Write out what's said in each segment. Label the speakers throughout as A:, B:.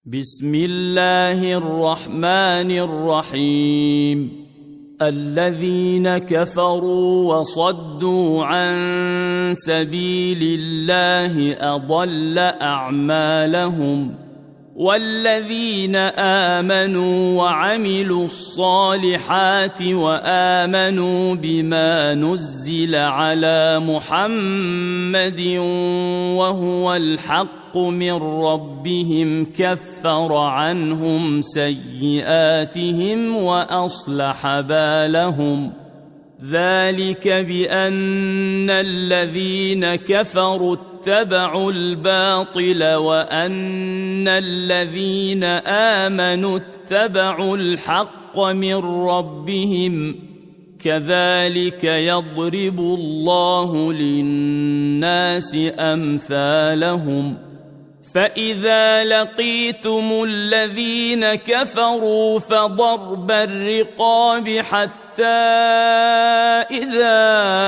A: بسم الله الرحمن الرحيم. الذين كفروا وصدوا عن سبيل الله أضل أعمالهم، والذين آمنوا وعملوا الصالحات وآمنوا بما نزل على محمد وهو الحق من ربهم كفر عنهم سيئاتهم وأصلح بالهم. ذلك بأن الذين كفروا اتبعوا الباطل وأن الذين آمنوا اتبعوا الحق من ربهم، كذلك يضرب الله للناس أمثالهم. فإذا لقيتم الذين كفروا فضرب الرقاب حتى إذا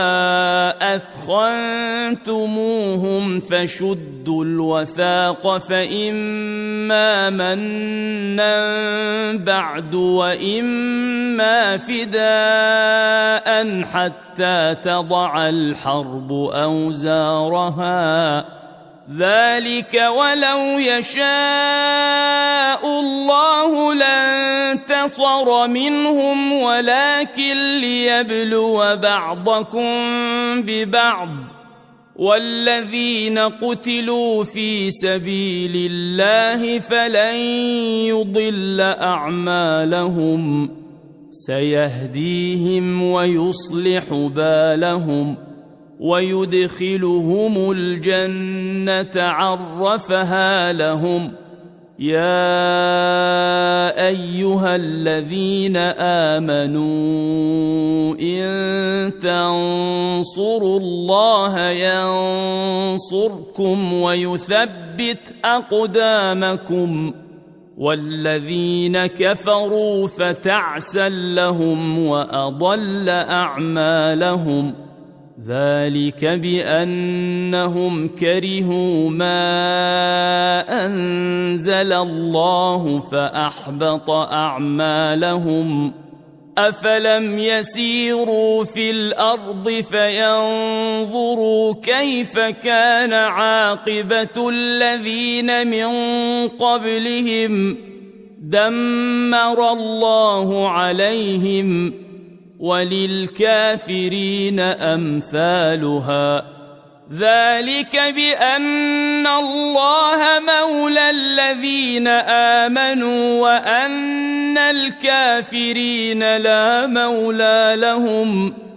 A: أثخنتموهم فشدوا الوثاق، فإما منا بعد وإما فداء حتى تضع الحرب أوزارها. ذلك ولو يشاء الله لانتصر منهم ولكن ليبلو بعضكم ببعض، والذين قتلوا في سبيل الله فلن يضل أعمالهم، سيهديهم ويصلح بالهم ويدخلهم الجنة عرفها لهم. يا أيها الذين آمنوا إن تنصروا الله ينصركم ويثبت أقدامكم، والذين كفروا فتعسا لهم وأضل أعمالهم. ذلك بأنهم كرهوا ما أنزل الله فأحبط أعمالهم. أفلم يسيروا في الأرض فينظروا كيف كان عاقبة الذين من قبلهم، دمر الله عليهم، وللكافرين أمثالها. ذلك بأن الله مولى الذين آمنوا وأن الكافرين لا مولى لهم.